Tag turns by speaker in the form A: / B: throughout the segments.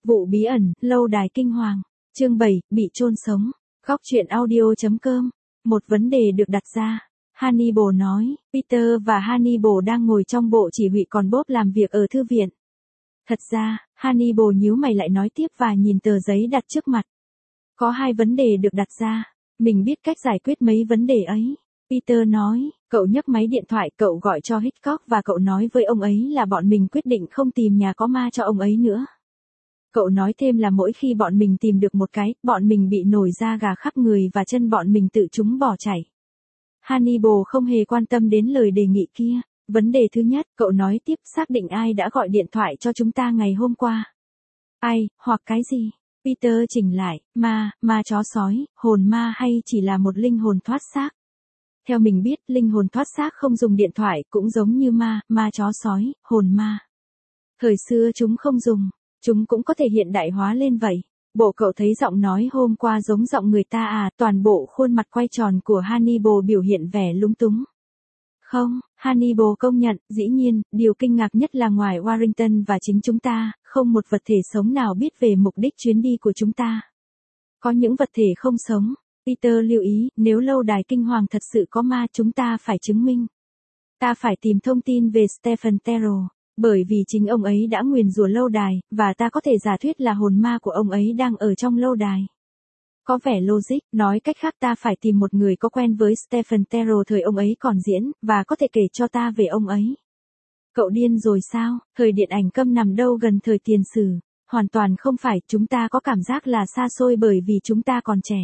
A: Vụ bí ẩn, lâu đài kinh hoàng. Chương 7, bị chôn sống. Góc truyện audio.com. Một vấn đề được đặt ra. Hannibal nói, Peter và Hannibal đang ngồi trong bộ chỉ huy còn Bob làm việc ở thư viện. Thật ra, Hannibal nhíu mày lại nói tiếp và nhìn tờ giấy đặt trước mặt. Có hai vấn đề được đặt ra. Mình biết cách giải quyết mấy vấn đề ấy. Peter nói, cậu nhấc máy điện thoại, cậu gọi cho Hitchcock và cậu nói với ông ấy là bọn mình quyết định không tìm nhà có ma cho ông ấy nữa. Cậu nói thêm là mỗi khi bọn mình tìm được một cái, bọn mình bị nổi da gà khắp người và chân bọn mình tự chúng bỏ chạy. Hannibal không hề quan tâm đến lời đề nghị kia. Vấn đề thứ nhất, cậu nói tiếp, xác định ai đã gọi điện thoại cho chúng ta ngày hôm qua. Ai, hoặc cái gì? Peter chỉnh lại, ma chó sói, hồn ma hay chỉ là một linh hồn thoát xác? Theo mình biết, linh hồn thoát xác không dùng điện thoại, cũng giống như ma chó sói, hồn ma. Thời xưa chúng không dùng, chúng cũng có thể hiện đại hóa lên vậy. Bộ cậu thấy giọng nói hôm qua giống giọng người ta à? Toàn bộ khuôn mặt quay tròn của Hannibal biểu hiện vẻ lúng túng. Không, Hannibal công nhận, dĩ nhiên, điều kinh ngạc nhất là ngoài Warrington và chính chúng ta, không một vật thể sống nào biết về mục đích chuyến đi của chúng ta. Có những vật thể không sống. Peter lưu ý, nếu lâu đài kinh hoàng thật sự có ma chúng ta phải chứng minh. Ta phải tìm thông tin về Stephen Terrell, bởi vì chính ông ấy đã nguyền rủa lâu đài, và ta có thể giả thuyết là hồn ma của ông ấy đang ở trong lâu đài. Có vẻ logic, nói cách khác ta phải tìm một người có quen với Stephen Terrell thời ông ấy còn diễn, và có thể kể cho ta về ông ấy. Cậu điên rồi sao? Thời điện ảnh câm nằm đâu gần thời tiền sử. Hoàn toàn không phải, chúng ta có cảm giác là xa xôi bởi vì chúng ta còn trẻ.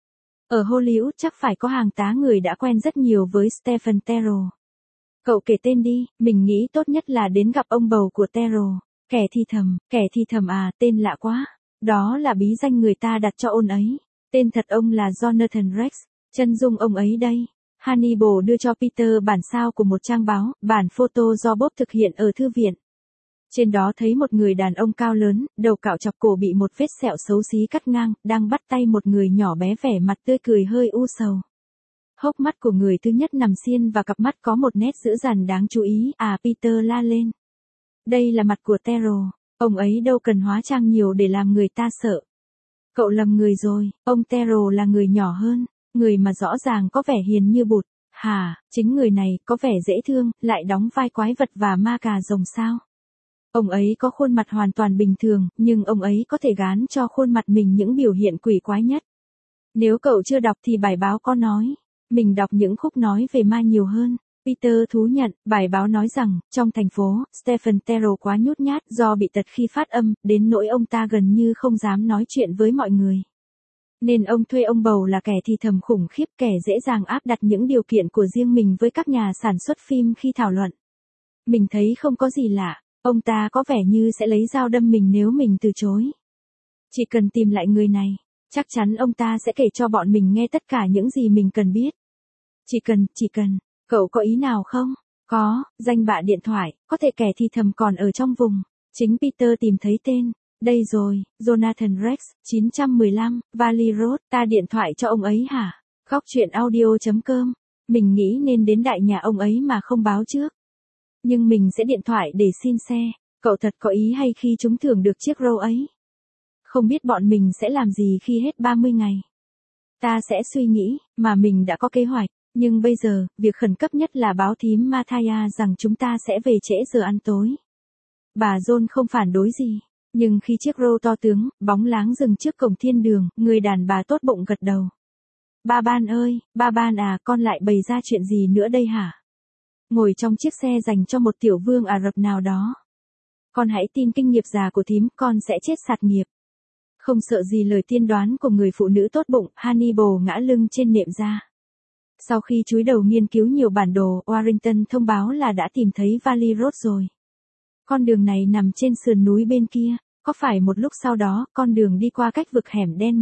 A: Ở Hollywood chắc phải có hàng tá người đã quen rất nhiều với Stephen Terrell. Cậu kể tên đi, mình nghĩ tốt nhất là đến gặp ông bầu của Terrell. Kẻ thi thầm à, tên lạ quá. Đó là bí danh người ta đặt cho ông ấy. Tên thật ông là Jonathan Rex, chân dung ông ấy đây. Hannibal đưa cho Peter bản sao của một trang báo, bản photo do Bob thực hiện ở thư viện. Trên đó thấy một người đàn ông cao lớn, đầu cạo chọc cổ bị một vết sẹo xấu xí cắt ngang, đang bắt tay một người nhỏ bé vẻ mặt tươi cười hơi u sầu. Hốc mắt của người thứ nhất nằm xiên và cặp mắt có một nét dữ dằn đáng chú ý, Peter la lên. Đây là mặt của Terrell, ông ấy đâu cần hóa trang nhiều để làm người ta sợ. Cậu lầm người rồi, ông Terrell là người nhỏ hơn, người mà rõ ràng có vẻ hiền như bụt. Hả, chính người này, có vẻ dễ thương, lại đóng vai quái vật và ma cà rồng sao? Ông ấy có khuôn mặt hoàn toàn bình thường, nhưng ông ấy có thể gán cho khuôn mặt mình những biểu hiện quỷ quái nhất. Nếu cậu chưa đọc thì bài báo có nói, mình đọc những khúc nói về ma nhiều hơn. Peter thú nhận, bài báo nói rằng, trong thành phố, Stephen Terrell quá nhút nhát do bị tật khi phát âm, đến nỗi ông ta gần như không dám nói chuyện với mọi người. Nên ông thuê ông bầu là kẻ thi thầm khủng khiếp, kẻ dễ dàng áp đặt những điều kiện của riêng mình với các nhà sản xuất phim khi thảo luận. Mình thấy không có gì lạ, ông ta có vẻ như sẽ lấy dao đâm mình nếu mình từ chối. Chỉ cần tìm lại người này, chắc chắn ông ta sẽ kể cho bọn mình nghe tất cả những gì mình cần biết. Chỉ cần. Cậu có ý nào không? Có, danh bạ điện thoại, có thể kẻ thi thầm còn ở trong vùng. Chính Peter tìm thấy tên. Đây rồi, Jonathan Rex, 915, Valley Road, ta điện thoại cho ông ấy hả? Góc truyện audio.com. Mình nghĩ nên đến đại nhà ông ấy mà không báo trước. Nhưng mình sẽ điện thoại để xin xe. Cậu thật có ý hay khi chúng thưởng được chiếc Roll ấy? Không biết bọn mình sẽ làm gì khi hết 30 ngày. Ta sẽ suy nghĩ, mà mình đã có kế hoạch. Nhưng bây giờ, việc khẩn cấp nhất là báo thím Mathia rằng chúng ta sẽ về trễ giờ ăn tối. Bà John không phản đối gì. Nhưng khi chiếc Roll to tướng, bóng láng dừng trước cổng thiên đường, người đàn bà tốt bụng gật đầu. Ba Ban ơi, ba Ban à, con lại bày ra chuyện gì nữa đây hả? Ngồi trong chiếc xe dành cho một tiểu vương Ả Rập nào đó. Con hãy tin kinh nghiệp già của thím, con sẽ chết sạt nghiệp. Không sợ gì lời tiên đoán của người phụ nữ tốt bụng, Hannibal ngã lưng trên nệm ra. Sau khi chúi đầu nghiên cứu nhiều bản đồ, Warrington thông báo là đã tìm thấy Valley Road rồi. Con đường này nằm trên sườn núi bên kia, có phải một lúc sau đó, con đường đi qua cách vực hẻm đen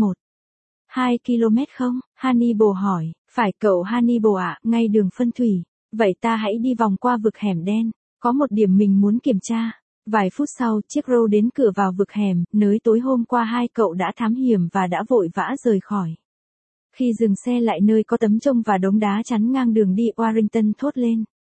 A: 1-2 km không? Hannibal hỏi, phải cậu Hannibal ạ, ngay đường phân thủy. Vậy ta hãy đi vòng qua vực hẻm đen, có một điểm mình muốn kiểm tra. Vài phút sau, chiếc Roll đến cửa vào vực hẻm, nơi tối hôm qua hai cậu đã thám hiểm và đã vội vã rời khỏi. Khi dừng xe lại nơi có tấm trông và đống đá chắn ngang đường đi, Warrington thốt lên.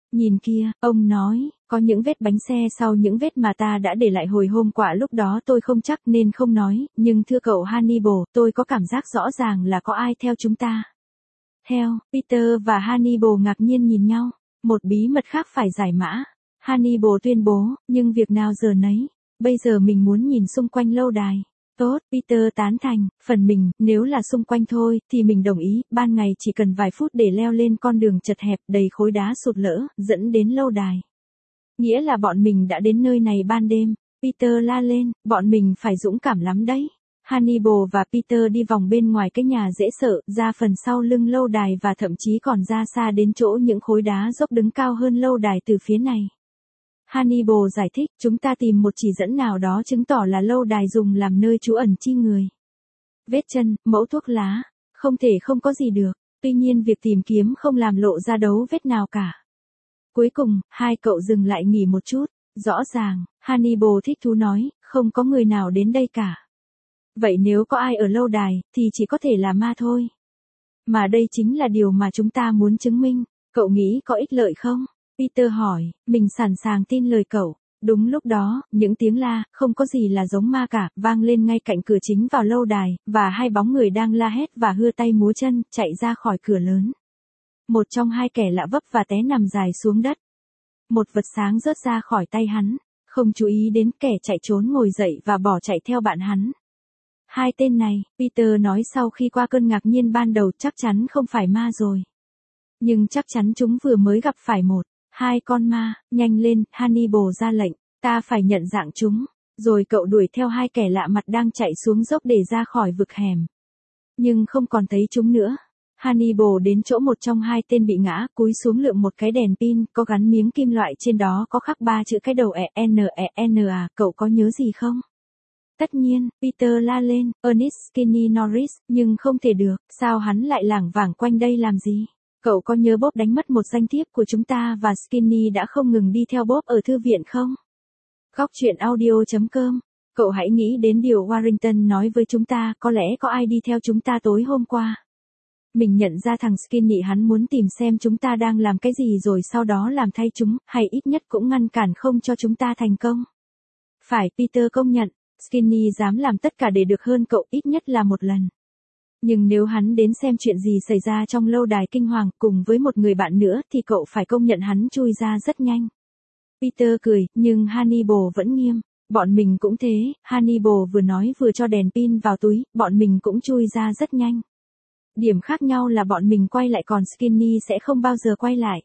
A: Nhìn kia, ông nói, có những vết bánh xe sau những vết mà ta đã để lại hồi hôm qua lúc đó tôi không chắc nên không nói, nhưng thưa cậu Hannibal, tôi có cảm giác rõ ràng là có ai theo chúng ta. Theo, Peter và Hannibal ngạc nhiên nhìn nhau, một bí mật khác phải giải mã. Hannibal tuyên bố, nhưng việc nào giờ nấy, bây giờ mình muốn nhìn xung quanh lâu đài. Tốt, Peter tán thành, phần mình, nếu là xung quanh thôi, thì mình đồng ý, ban ngày chỉ cần vài phút để leo lên con đường chật hẹp đầy khối đá sụt lỡ, dẫn đến lâu đài. Nghĩa là bọn mình đã đến nơi này ban đêm, Peter la lên, bọn mình phải dũng cảm lắm đấy. Hannibal và Peter đi vòng bên ngoài cái nhà dễ sợ, ra phần sau lưng lâu đài và thậm chí còn ra xa đến chỗ những khối đá dốc đứng cao hơn lâu đài từ phía này. Hannibal giải thích, chúng ta tìm một chỉ dẫn nào đó chứng tỏ là lâu đài dùng làm nơi trú ẩn chi người. Vết chân, mẫu thuốc lá, không thể không có gì được, tuy nhiên việc tìm kiếm không làm lộ ra dấu vết nào cả. Cuối cùng, hai cậu dừng lại nghỉ một chút, rõ ràng, Hannibal thích thú nói, không có người nào đến đây cả. Vậy nếu có ai ở lâu đài, thì chỉ có thể là ma thôi. Mà đây chính là điều mà chúng ta muốn chứng minh, cậu nghĩ có ích lợi không? Peter hỏi, mình sẵn sàng tin lời cậu. Đúng lúc đó, những tiếng la, không có gì là giống ma cả, vang lên ngay cạnh cửa chính vào lâu đài, và hai bóng người đang la hét và hưa tay múa chân, chạy ra khỏi cửa lớn. Một trong hai kẻ lạ vấp và té nằm dài xuống đất. Một vật sáng rớt ra khỏi tay hắn, không chú ý đến kẻ chạy trốn ngồi dậy và bỏ chạy theo bạn hắn. Hai tên này, Peter nói sau khi qua cơn ngạc nhiên ban đầu chắc chắn không phải ma rồi. Nhưng chắc chắn chúng vừa mới gặp phải hai con ma, nhanh lên, Hannibal ra lệnh, ta phải nhận dạng chúng. Rồi cậu đuổi theo hai kẻ lạ mặt đang chạy xuống dốc để ra khỏi vực hẻm. Nhưng không còn thấy chúng nữa. Hannibal đến chỗ một trong hai tên bị ngã, cúi xuống lượm một cái đèn pin, có gắn miếng kim loại trên đó có khắc 3 chữ cái đầu E-N-E-N-A, cậu có nhớ gì không? Tất nhiên, Peter la lên, Ernest Skinny Norris, nhưng không thể được, sao hắn lại lảng vảng quanh đây làm gì? Cậu có nhớ Bob đánh mất một danh thiếp của chúng ta và Skinny đã không ngừng đi theo Bob ở thư viện không? Góc truyện audio.com. Cậu hãy nghĩ đến điều Warrington nói với chúng ta, có lẽ có ai đi theo chúng ta tối hôm qua. Mình nhận ra thằng Skinny hắn muốn tìm xem chúng ta đang làm cái gì rồi sau đó làm thay chúng, hay ít nhất cũng ngăn cản không cho chúng ta thành công. Phải, Peter công nhận, Skinny dám làm tất cả để được hơn cậu ít nhất là một lần. Nhưng nếu hắn đến xem chuyện gì xảy ra trong lâu đài kinh hoàng cùng với một người bạn nữa thì cậu phải công nhận hắn chui ra rất nhanh. Peter cười, nhưng Hannibal vẫn nghiêm. Bọn mình cũng thế, Hannibal vừa nói vừa cho đèn pin vào túi, bọn mình cũng chui ra rất nhanh. Điểm khác nhau là bọn mình quay lại còn Skinny sẽ không bao giờ quay lại.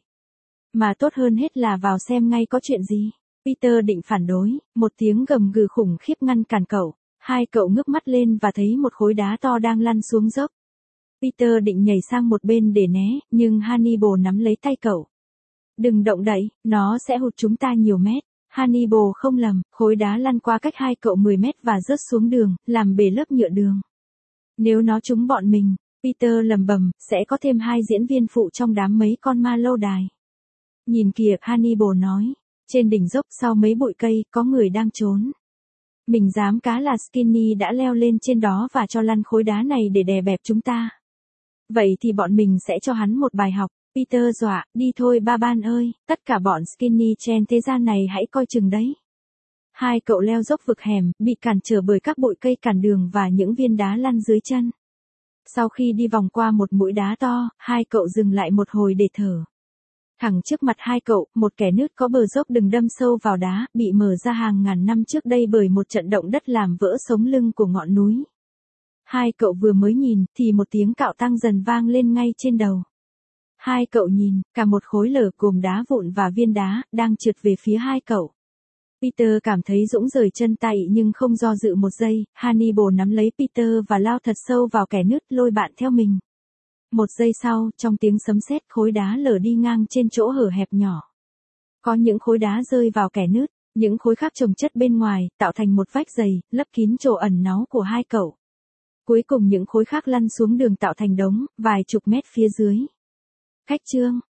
A: Mà tốt hơn hết là vào xem ngay có chuyện gì. Peter định phản đối, một tiếng gầm gừ khủng khiếp ngăn cản cậu. Hai cậu ngước mắt lên và thấy một khối đá to đang lăn xuống dốc. Peter định nhảy sang một bên để né, nhưng Hannibal nắm lấy tay cậu. Đừng động đậy, nó sẽ hụt chúng ta nhiều mét. Hannibal không lầm, khối đá lăn qua cách hai cậu 10 mét và rớt xuống đường, làm bể lớp nhựa đường. Nếu nó trúng bọn mình, Peter lầm bầm, sẽ có thêm 2 diễn viên phụ trong đám mấy con ma lâu đài. Nhìn kìa, Hannibal nói, trên đỉnh dốc sau mấy bụi cây, có người đang trốn. Mình dám cá là Skinny đã leo lên trên đó và cho lăn khối đá này để đè bẹp chúng ta. Vậy thì bọn mình sẽ cho hắn một bài học. Peter dọa, đi thôi ba ban ơi, tất cả bọn Skinny trên thế gian này hãy coi chừng đấy. Hai cậu leo dốc vực hẻm, bị cản trở bởi các bụi cây cản đường và những viên đá lăn dưới chân. Sau khi đi vòng qua một mũi đá to, hai cậu dừng lại một hồi để thở. Thẳng trước mặt hai cậu, một kẻ nứt có bờ dốc đừng đâm sâu vào đá, bị mở ra hàng ngàn năm trước đây bởi một trận động đất làm vỡ sống lưng của ngọn núi. Hai cậu vừa mới nhìn, thì một tiếng cạo tăng dần vang lên ngay trên đầu. Hai cậu nhìn, cả một khối lở gồm đá vụn và viên đá, đang trượt về phía hai cậu. Peter cảm thấy dũng rời chân tay nhưng không do dự một giây, Hannibal nắm lấy Peter và lao thật sâu vào kẻ nứt lôi bạn theo mình. Một giây sau, trong tiếng sấm sét khối đá lở đi ngang trên chỗ hở hẹp nhỏ. Có những khối đá rơi vào kẻ nứt, những khối khác chồng chất bên ngoài, tạo thành một vách dày, lấp kín chỗ ẩn náu của hai cậu. Cuối cùng những khối khác lăn xuống đường tạo thành đống, vài chục mét phía dưới. Khách trương,